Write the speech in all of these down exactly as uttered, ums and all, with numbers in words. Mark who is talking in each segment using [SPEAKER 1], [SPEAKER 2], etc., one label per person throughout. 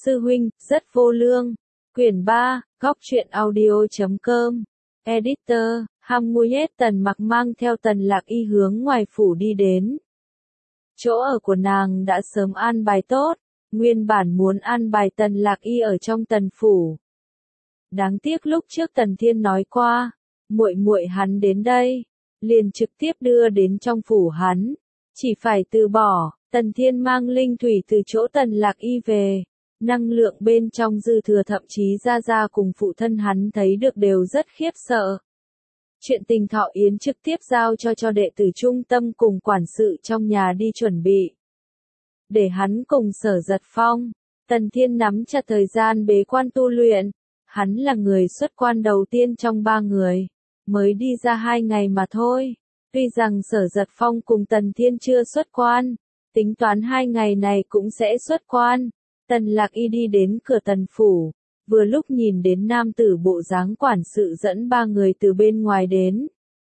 [SPEAKER 1] Sư huynh, rất vô lương. Quyển ba, góc truyện audio chấm com. Editor, Hamuyet Tần Mặc mang theo Tần Lạc Y hướng ngoài phủ đi đến. Chỗ ở của nàng đã sớm an bài tốt, nguyên bản muốn an bài Tần Lạc Y ở trong Tần phủ. Đáng tiếc lúc trước Tần Thiên nói qua, muội muội hắn đến đây, liền trực tiếp đưa đến trong phủ hắn, chỉ phải từ bỏ. Tần Thiên mang linh thủy từ chỗ Tần Lạc Y về, năng lượng bên trong dư thừa, thậm chí Gia Gia cùng phụ thân hắn thấy được đều rất khiếp sợ. Chuyện tình Thọ Yến trực tiếp giao cho cho đệ tử trung tâm cùng quản sự trong nhà đi chuẩn bị. Để hắn cùng Sở Giật Phong, Tần Thiên nắm chặt thời gian bế quan tu luyện, hắn là người xuất quan đầu tiên trong ba người, mới đi ra hai ngày mà thôi. Tuy rằng Sở Giật Phong cùng Tần Thiên chưa xuất quan, tính toán hai ngày này cũng sẽ xuất quan. Tần Lạc Y đi đến cửa Tần phủ, vừa lúc nhìn đến nam tử bộ dáng quản sự dẫn ba người từ bên ngoài đến.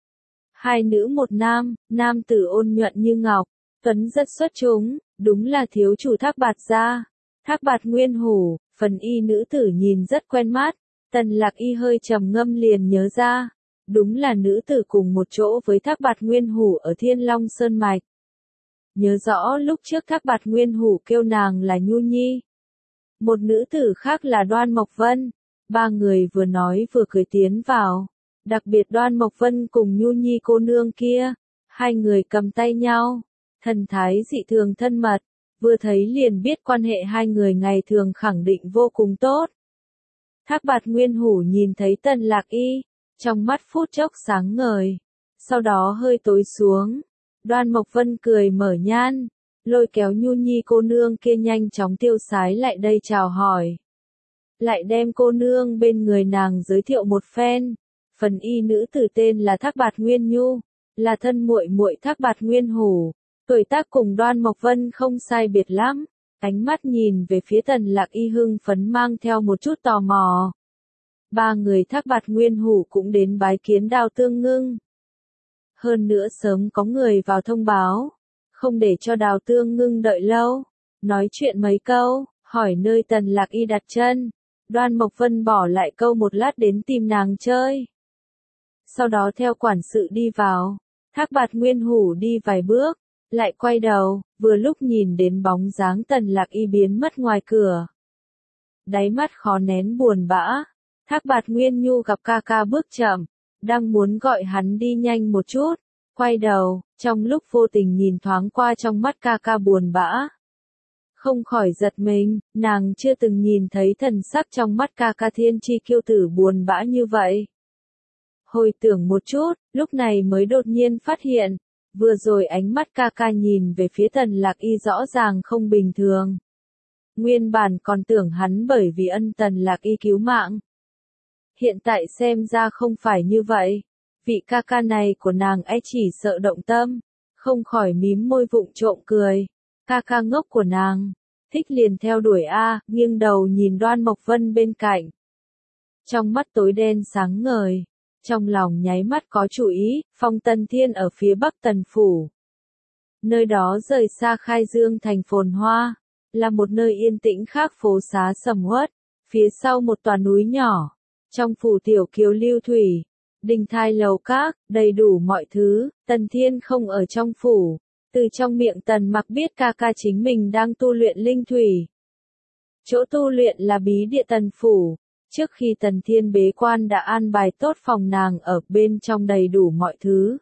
[SPEAKER 1] Hai nữ một nam, nam tử ôn nhuận như ngọc, tuấn rất xuất chúng, đúng là thiếu chủ Thác Bạt gia, Thác Bạt Nguyên Hủ. Phần y nữ tử nhìn rất quen mắt, Tần Lạc Y hơi trầm ngâm liền nhớ ra, đúng là nữ tử cùng một chỗ với Thác Bạt Nguyên Hủ ở Thiên Long Sơn Mạch. Nhớ rõ lúc trước Thác Bạt Nguyên Hủ kêu nàng là Nhu Nhi. Một nữ tử khác là Đoan Mộc Vân. Ba người vừa nói vừa cười tiến vào. Đặc biệt Đoan Mộc Vân cùng Nhu Nhi cô nương kia. Hai người cầm tay nhau. Thần thái dị thường thân mật. Vừa thấy liền biết quan hệ hai người ngày thường khẳng định vô cùng tốt. Thác Bạt Nguyên Hủ nhìn thấy Tần Lạc Y. Trong mắt phút chốc sáng ngời. Sau đó hơi tối xuống. Đoan Mộc Vân cười mở nhan, lôi kéo Nhu Nhi cô nương kia nhanh chóng tiêu sái lại đây chào hỏi. Lại đem cô nương bên người nàng giới thiệu một phen. Phần y nữ tử tên là Thác Bạt Nguyên Nhu, là thân muội muội Thác Bạt Nguyên Hủ, tuổi tác cùng Đoan Mộc Vân không sai biệt lắm. Ánh mắt nhìn về phía Tần Lạc Y hưng phấn mang theo một chút tò mò. Ba người Thác Bạt Nguyên Hủ cũng đến bái kiến Đào Tương Ngưng. Hơn nữa sớm có người vào thông báo, không để cho Đào Tương Ngưng đợi lâu, nói chuyện mấy câu, hỏi nơi Tần Lạc Y đặt chân. Đoan Mộc Vân bỏ lại câu một lát đến tìm nàng chơi. Sau đó theo quản sự đi vào, Thác Bạt Nguyên Hủ đi vài bước, lại quay đầu, vừa lúc nhìn đến bóng dáng Tần Lạc Y biến mất ngoài cửa. Đáy mắt khó nén buồn bã, Thác Bạt Nguyên Nhu gặp ca ca bước chậm, đang muốn gọi hắn đi nhanh một chút, quay đầu, trong lúc vô tình nhìn thoáng qua trong mắt ca ca buồn bã. Không khỏi giật mình, nàng chưa từng nhìn thấy thần sắc trong mắt ca ca thiên chi kiêu tử buồn bã như vậy. Hồi tưởng một chút, lúc này mới đột nhiên phát hiện, vừa rồi ánh mắt ca ca nhìn về phía Tần Lạc Y rõ ràng không bình thường. Nguyên bản còn tưởng hắn bởi vì ân Tần Lạc Y cứu mạng. Hiện tại xem ra không phải như vậy. Vị ca ca này của nàng ấy chỉ sợ động tâm, không khỏi mím môi vụng trộm cười. Ca ca ngốc của nàng, thích liền theo đuổi a, nghiêng đầu nhìn Đoan Mộc Vân bên cạnh. Trong mắt tối đen sáng ngời, trong lòng nháy mắt có chủ ý, Phong Tần Thiên ở phía bắc Tần phủ. Nơi đó rời xa Khai Dương thành phồn hoa, là một nơi yên tĩnh khác phố xá sầm uất, phía sau một tòa núi nhỏ. Trong phủ tiểu kiều lưu thủy, đình thai lầu các, đầy đủ mọi thứ. Tần Thiên không ở trong phủ, từ trong miệng Tần Mặc biết ca ca chính mình đang tu luyện linh thủy. Chỗ tu luyện là bí địa Tần phủ, trước khi Tần Thiên bế quan đã an bài tốt phòng nàng ở bên trong đầy đủ mọi thứ.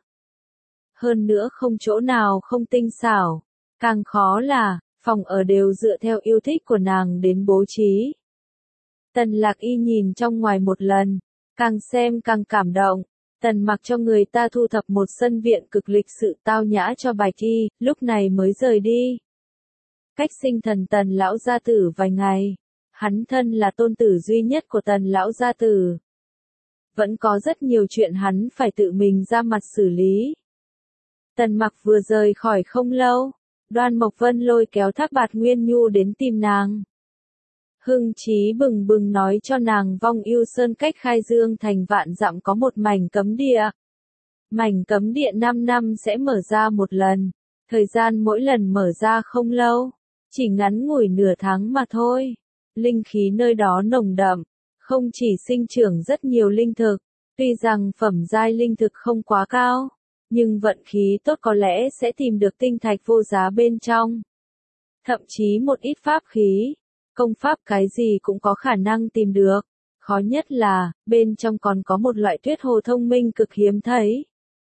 [SPEAKER 1] Hơn nữa không chỗ nào không tinh xảo, càng khó là, phòng ở đều dựa theo yêu thích của nàng đến bố trí. Tần Lạc Y nhìn trong ngoài một lần, càng xem càng cảm động. Tần Mặc cho người ta thu thập một sân viện cực lịch sự tao nhã cho Bạch Y, lúc này mới rời đi. Cách sinh thần Tần lão gia tử vài ngày, hắn thân là tôn tử duy nhất của Tần lão gia tử. Vẫn có rất nhiều chuyện hắn phải tự mình ra mặt xử lý. Tần Mặc vừa rời khỏi không lâu, Đoan Mộc Vân lôi kéo Thác Bạt Nguyên Nhu đến tìm nàng. Hưng chí bừng bừng nói cho nàng Vong Yêu Sơn cách Khai Dương thành vạn dặm có một mảnh cấm địa. Mảnh cấm địa năm năm sẽ mở ra một lần, thời gian mỗi lần mở ra không lâu, chỉ ngắn ngủi nửa tháng mà thôi. Linh khí nơi đó nồng đậm, không chỉ sinh trưởng rất nhiều linh thực, tuy rằng phẩm giai linh thực không quá cao, nhưng vận khí tốt có lẽ sẽ tìm được tinh thạch vô giá bên trong. Thậm chí một ít pháp khí, công pháp cái gì cũng có khả năng tìm được. Khó nhất là, bên trong còn có một loại tuyết hồ thông minh cực hiếm thấy.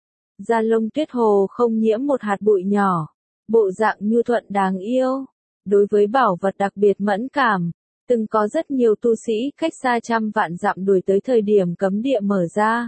[SPEAKER 1] Da lông tuyết hồ không nhiễm một hạt bụi nhỏ, bộ dạng nhu thuận đáng yêu. Đối với bảo vật đặc biệt mẫn cảm, từng có rất nhiều tu sĩ cách xa trăm vạn dặm đuổi tới thời điểm cấm địa mở ra.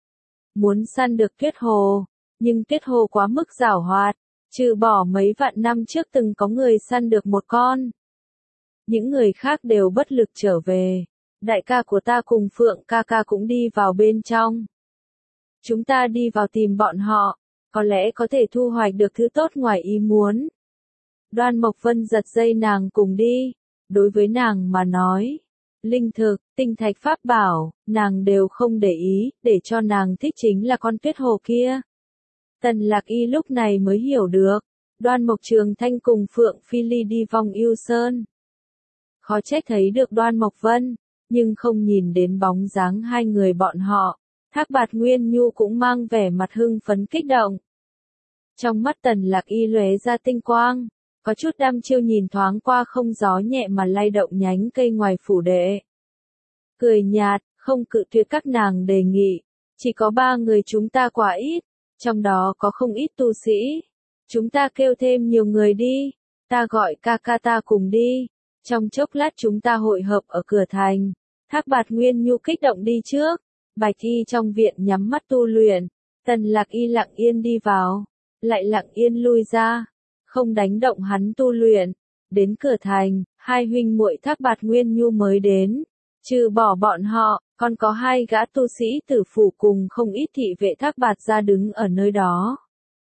[SPEAKER 1] Muốn săn được tuyết hồ, nhưng tuyết hồ quá mức giảo hoạt, trừ bỏ mấy vạn năm trước từng có người săn được một con. Những người khác đều bất lực trở về. Đại ca của ta cùng Phượng ca ca cũng đi vào bên trong. Chúng ta đi vào tìm bọn họ, có lẽ có thể thu hoạch được thứ tốt ngoài ý muốn. Đoan Mộc Vân giật dây nàng cùng đi. Đối với nàng mà nói, linh thực, tinh thạch pháp bảo, nàng đều không để ý, để cho nàng thích chính là con tuyết hồ kia. Tần Lạc Y lúc này mới hiểu được, Đoan Mộc Trường Thanh cùng Phượng Phi Ly đi vòng Yêu Sơn. Khó trách thấy được Đoan Mộc Vân, nhưng không nhìn đến bóng dáng hai người bọn họ. Thác Bạt Nguyên Nhu cũng mang vẻ mặt hưng phấn kích động. Trong mắt Tần Lạc Y lóe ra tinh quang, có chút đăm chiêu nhìn thoáng qua không gió nhẹ mà lay động nhánh cây ngoài phủ đệ. Cười nhạt, không cự tuyệt các nàng đề nghị, chỉ có ba người chúng ta quá ít, trong đó có không ít tu sĩ. Chúng ta kêu thêm nhiều người đi, ta gọi ca ca ta cùng đi, trong chốc lát chúng ta hội hợp ở cửa thành. Thác Bạt Nguyên Nhu kích động đi trước, Bạch Y trong viện nhắm mắt tu luyện, Tần Lạc Y lặng yên đi vào, lại lặng yên lui ra, không đánh động hắn tu luyện. Đến cửa thành, hai huynh muội Thác Bạt Nguyên Nhu mới đến, trừ bỏ bọn họ, còn có hai gã tu sĩ tử phủ cùng không ít thị vệ Thác Bạt gia đứng ở nơi đó.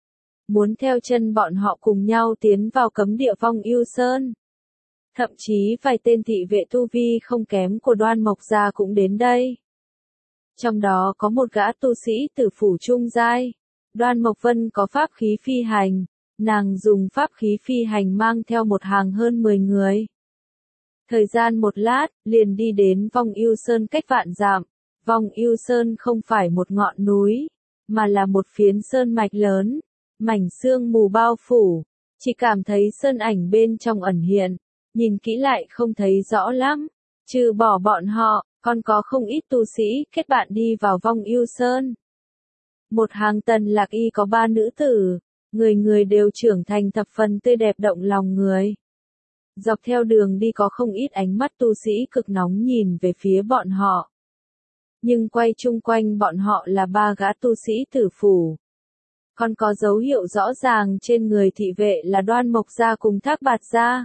[SPEAKER 1] Muốn theo chân bọn họ cùng nhau tiến vào cấm địa vong Yêu Sơn. Thậm chí vài tên thị vệ tu vi không kém của Đoan Mộc gia cũng đến đây. Trong đó có một gã tu sĩ tử phủ trung giai. Đoan Mộc Vân có pháp khí phi hành, nàng dùng pháp khí phi hành mang theo một hàng hơn mười người. Thời gian một lát, liền đi đến vong Yêu Sơn cách vạn dặm. Vong Yêu Sơn không phải một ngọn núi, mà là một phiến sơn mạch lớn, mảnh sương mù bao phủ, chỉ cảm thấy sơn ảnh bên trong ẩn hiện, nhìn kỹ lại không thấy rõ lắm. Trừ bỏ bọn họ, còn có không ít tu sĩ kết bạn đi vào vong Yêu Sơn. Một hàng Tần Lạc Y có ba nữ tử, người người đều trưởng thành thập phần tươi đẹp động lòng người. Dọc theo đường đi có không ít ánh mắt tu sĩ cực nóng nhìn về phía bọn họ. Nhưng quay chung quanh bọn họ là ba gã tu sĩ tử phủ. Còn có dấu hiệu rõ ràng trên người thị vệ là Đoan Mộc gia cùng Thác Bạt gia.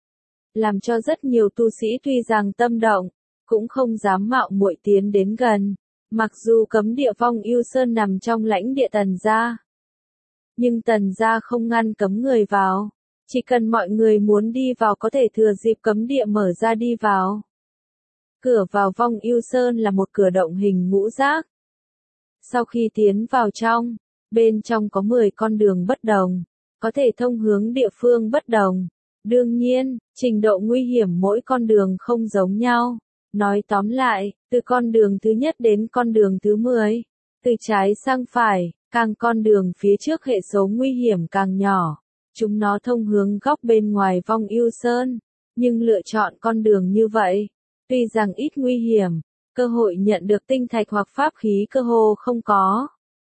[SPEAKER 1] Làm cho rất nhiều tu sĩ tuy rằng tâm động, cũng không dám mạo muội tiến đến gần. Mặc dù cấm địa vong Yêu Sơn nằm trong lãnh địa Tần gia, nhưng Tần gia không ngăn cấm người vào. Chỉ cần mọi người muốn đi vào có thể thừa dịp cấm địa mở ra đi vào. Cửa vào vong Yêu Sơn là một cửa động hình ngũ giác. Sau khi tiến vào trong, bên trong có mười con đường bất đồng, có thể thông hướng địa phương bất đồng. Đương nhiên, trình độ nguy hiểm mỗi con đường không giống nhau. Nói tóm lại, từ con đường thứ nhất đến con đường thứ mười, từ trái sang phải, càng con đường phía trước hệ số nguy hiểm càng nhỏ. Chúng nó thông hướng góc bên ngoài vong Yêu Sơn, nhưng lựa chọn con đường như vậy, tuy rằng ít nguy hiểm, cơ hội nhận được tinh thạch hoặc pháp khí cơ hồ không có.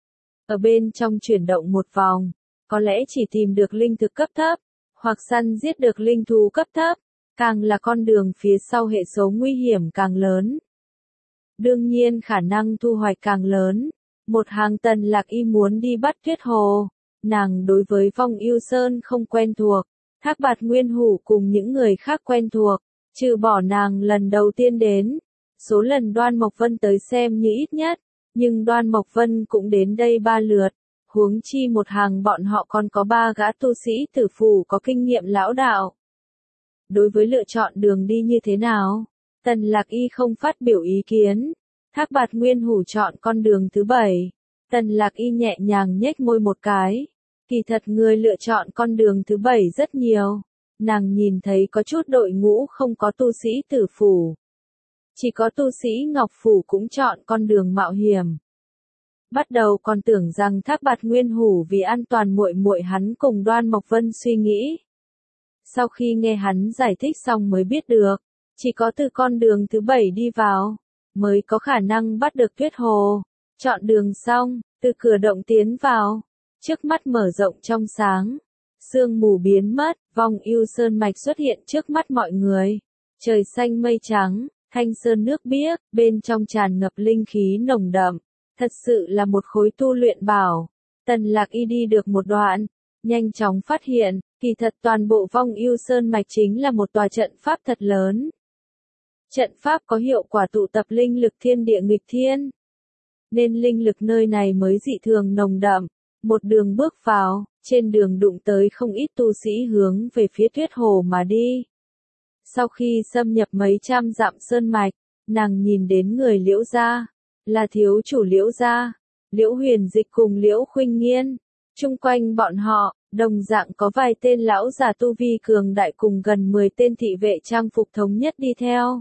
[SPEAKER 1] Ở bên trong chuyển động một vòng, có lẽ chỉ tìm được linh thực cấp thấp, hoặc săn giết được linh thú cấp thấp, càng là con đường phía sau hệ số nguy hiểm càng lớn. Đương nhiên khả năng thu hoạch càng lớn. Một hàng Tần Lạc Y muốn đi bắt tuyết hồ. Nàng đối với vong Yêu Sơn không quen thuộc, Thác Bạt Nguyên Hủ cùng những người khác quen thuộc, trừ bỏ nàng lần đầu tiên đến. Số lần Đoan Mộc Vân tới xem như ít nhất, nhưng Đoan Mộc Vân cũng đến đây ba lượt, huống chi một hàng bọn họ còn có ba gã tu sĩ tử phủ có kinh nghiệm lão đạo. Đối với lựa chọn đường đi như thế nào, Tần Lạc Y không phát biểu ý kiến. Thác Bạt Nguyên Hủ chọn con đường thứ bảy. Tần Lạc Y nhẹ nhàng nhếch môi một cái. Kỳ thật người lựa chọn con đường thứ bảy rất nhiều. nàng nhìn thấy có chút đội ngũ không có tu sĩ tử phủ. Chỉ có tu sĩ Ngọc Phủ cũng chọn con đường mạo hiểm. Bắt đầu còn tưởng rằng Thác Bạt Nguyên Hủ vì an toàn muội muội hắn cùng Đoan Mộc Vân suy nghĩ. Sau khi nghe hắn giải thích xong mới biết được, chỉ có từ con đường thứ bảy đi vào, mới có khả năng bắt được Tuyết Hồ. Chọn đường xong, từ cửa động tiến vào, trước mắt mở rộng trong sáng. Sương mù biến mất, vong ưu sơn mạch xuất hiện trước mắt mọi người. Trời xanh mây trắng, thanh sơn nước biếc, bên trong tràn ngập linh khí nồng đậm. Thật sự là một khối tu luyện bảo. Tần Lạc Y đi được một đoạn, nhanh chóng phát hiện, kỳ thật toàn bộ vong ưu sơn mạch chính là một tòa trận pháp thật lớn. Trận pháp có hiệu quả tụ tập linh lực thiên địa nghịch thiên, nên linh lực nơi này mới dị thường nồng đậm. Một đường bước vào, trên đường đụng tới không ít tu sĩ hướng về phía Tuyết Hồ mà đi. Sau khi xâm nhập mấy trăm dặm sơn mạch, nàng nhìn đến người Liễu gia, là thiếu chủ Liễu gia, Liễu Huyền Dịch cùng Liễu Khuynh Nghiên. Chung quanh bọn họ, đồng dạng có vài tên lão già tu vi cường đại cùng gần mười tên thị vệ trang phục thống nhất đi theo.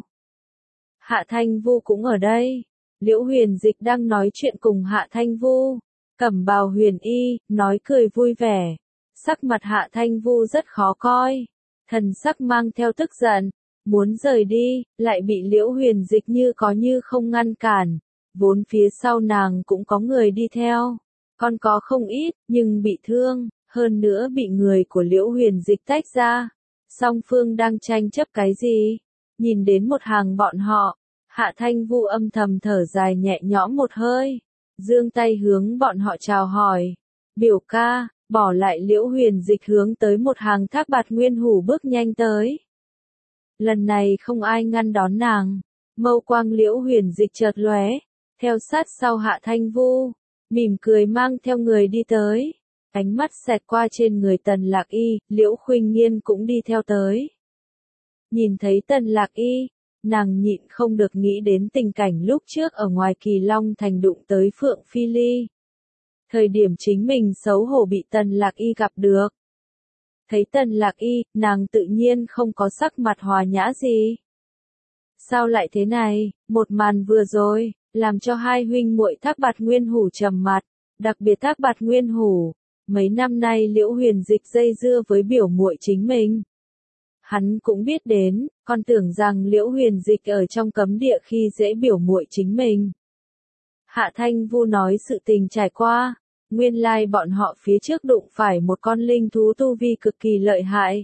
[SPEAKER 1] Hạ Thanh Vu cũng ở đây. Liễu Huyền Dịch đang nói chuyện cùng Hạ Thanh Vu. Cẩm bào huyền y, nói cười vui vẻ. Sắc mặt Hạ Thanh Vu rất khó coi. Thần sắc mang theo tức giận. Muốn rời đi, lại bị Liễu Huyền Dịch như có như không ngăn cản. Vốn phía sau nàng cũng có người đi theo. Còn có không ít, nhưng bị thương, hơn nữa bị người của Liễu Huyền Dịch tách ra. Song phương đang tranh chấp cái gì? Nhìn đến một hàng bọn họ, Hạ Thanh Vu âm thầm thở dài nhẹ nhõm một hơi. Giương tay hướng bọn họ chào hỏi. Biểu ca, bỏ lại Liễu Huyền Dịch hướng tới một hàng Thác Bạt Nguyên Hủ bước nhanh tới. Lần này không ai ngăn đón nàng. Mâu quang Liễu Huyền Dịch chợt lóe, theo sát sau Hạ Thanh Vu, mỉm cười mang theo người đi tới. Ánh mắt xẹt qua trên người Tần Lạc Y, Liễu Khuynh Nghiên cũng đi theo tới. Nhìn thấy Tần Lạc Y, nàng nhịn không được nghĩ đến tình cảnh lúc trước ở ngoài Kỳ Long Thành đụng tới Phượng Phi Ly. Thời điểm chính mình xấu hổ bị Tần Lạc Y gặp được. Thấy Tần Lạc Y, nàng tự nhiên không có sắc mặt hòa nhã gì. Sao lại thế này, một màn vừa rồi, làm cho hai huynh muội Thác Bạt Nguyên Hủ trầm mặt, đặc biệt Thác Bạt Nguyên Hủ. Mấy năm nay Liễu Huyền Dịch dây dưa với biểu muội chính mình. Hắn cũng biết đến, còn tưởng rằng Liễu Huyền Dịch ở trong cấm địa khi dễ biểu muội chính mình. Hạ Thanh Vu nói sự tình trải qua, nguyên lai bọn họ phía trước đụng phải một con linh thú tu vi cực kỳ lợi hại.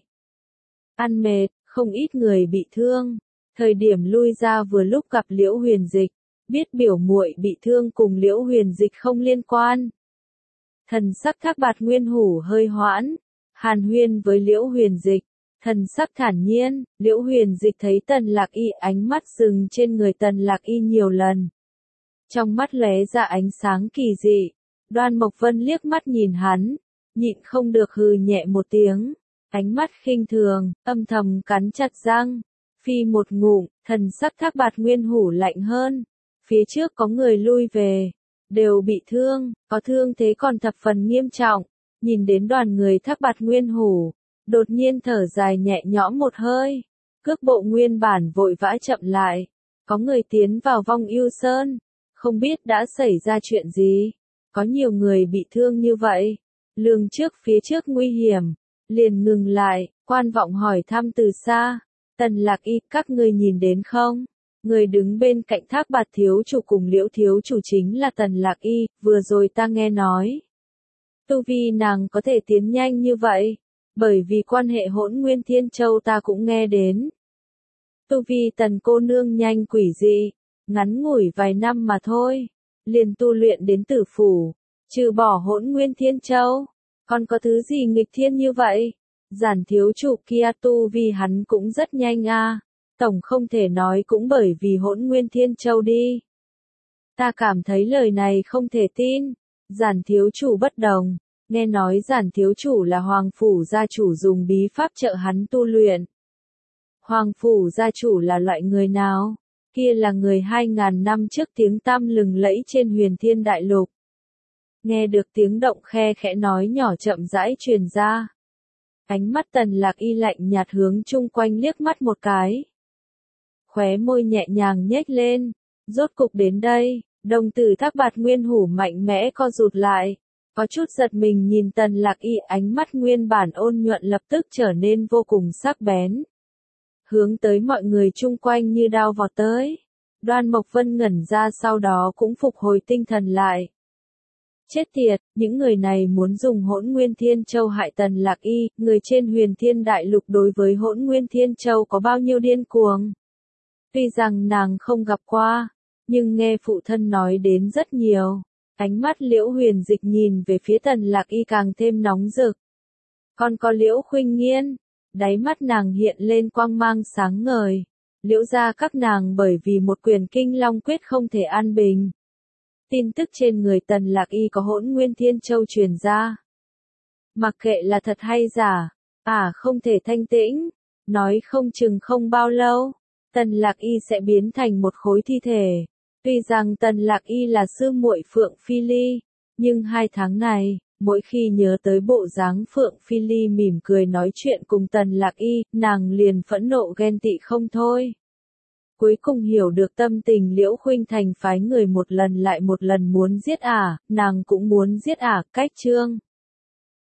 [SPEAKER 1] Ăn mệt, không ít người bị thương, thời điểm lui ra vừa lúc gặp Liễu Huyền Dịch, biết biểu muội bị thương cùng Liễu Huyền Dịch không liên quan. Thần sắc Thác Bạt Nguyên Hủ hơi hoãn, hàn huyên với Liễu Huyền Dịch, thần sắc thản nhiên. Liễu Huyền Dịch thấy Tần Lạc Y, ánh mắt dừng trên người Tần Lạc Y nhiều lần. Trong mắt lóe ra ánh sáng kỳ dị. Đoan Mộc Vân liếc mắt nhìn hắn, nhịn không được hừ nhẹ một tiếng, ánh mắt khinh thường, âm thầm cắn chặt răng. Phi một ngụm, thần sắc Thác Bạt Nguyên Hủ lạnh hơn. Phía trước có người lui về, đều bị thương, có thương thế còn thập phần nghiêm trọng. Nhìn đến đoàn người Thác Bạt Nguyên Hủ, đột nhiên thở dài nhẹ nhõm một hơi. Cước bộ nguyên bản vội vã chậm lại. Có người tiến vào vong ưu sơn, không biết đã xảy ra chuyện gì. Có nhiều người bị thương như vậy. Lường trước phía trước nguy hiểm, liền ngừng lại, quan vọng hỏi thăm từ xa. Tần Lạc Y, các ngươi nhìn đến không? Người đứng bên cạnh Thác Bạt thiếu chủ cùng Liễu thiếu chủ chính là Tần Lạc Y, vừa rồi ta nghe nói. Tu vi nàng có thể tiến nhanh như vậy, bởi vì quan hệ Hỗn Nguyên Thiên Châu ta cũng nghe đến. Tu vi Tần cô nương nhanh quỷ dị, ngắn ngủi vài năm mà thôi, liền tu luyện đến tử phủ, trừ bỏ Hỗn Nguyên Thiên Châu, còn có thứ gì nghịch thiên như vậy? Giản thiếu chủ kia tu vi hắn cũng rất nhanh a. À. Tổng không thể nói cũng bởi vì Hỗn Nguyên Thiên Châu đi. Ta cảm thấy lời này không thể tin. Giản thiếu chủ bất đồng, nghe nói giản thiếu chủ là Hoàng phủ gia chủ dùng bí pháp trợ hắn tu luyện. Hoàng phủ gia chủ là loại người nào? Kia là người hai ngàn năm trước tiếng tăm lừng lẫy trên Huyền Thiên Đại Lục. Nghe được tiếng động khe khẽ nói nhỏ chậm rãi truyền ra. Ánh mắt Tần Lạc Y lạnh nhạt hướng chung quanh liếc mắt một cái. Khóe môi nhẹ nhàng nhếch lên. Rốt cục đến đây, đồng tử Thác Bạt Nguyên Hủ mạnh mẽ co rụt lại. Có chút giật mình nhìn Tần Lạc Y, ánh mắt nguyên bản ôn nhuận lập tức trở nên vô cùng sắc bén. Hướng tới mọi người chung quanh như đao vọt tới. Đoan Mộc Vân ngẩn ra sau đó cũng phục hồi tinh thần lại. Chết tiệt, những người này muốn dùng Hỗn Nguyên Thiên Châu hại Tần Lạc Y, người trên Huyền Thiên Đại Lục đối với Hỗn Nguyên Thiên Châu có bao nhiêu điên cuồng. Tuy rằng nàng không gặp qua, nhưng nghe phụ thân nói đến rất nhiều. Ánh mắt Liễu Huyền Dịch nhìn về phía Tần Lạc Y càng thêm nóng rực. Còn có Liễu Khuynh Nghiên, đáy mắt nàng hiện lên quang mang sáng ngời. Liễu gia các nàng bởi vì một quyền Kinh Long Quyết không thể an bình. Tin tức trên người Tần Lạc Y có Hỗn Nguyên Thiên Châu truyền ra. Mặc kệ là thật hay giả, à không thể thanh tĩnh, nói không chừng không bao lâu, Tần Lạc Y sẽ biến thành một khối thi thể. Tuy rằng Tần Lạc Y là sư muội Phượng Phi Ly, nhưng hai tháng này, mỗi khi nhớ tới bộ dáng Phượng Phi Ly mỉm cười nói chuyện cùng Tần Lạc Y, nàng liền phẫn nộ ghen tị không thôi. Cuối cùng hiểu được tâm tình Liễu Khuynh Thành phái người một lần lại một lần muốn giết ả, nàng cũng muốn giết ả, cách chương.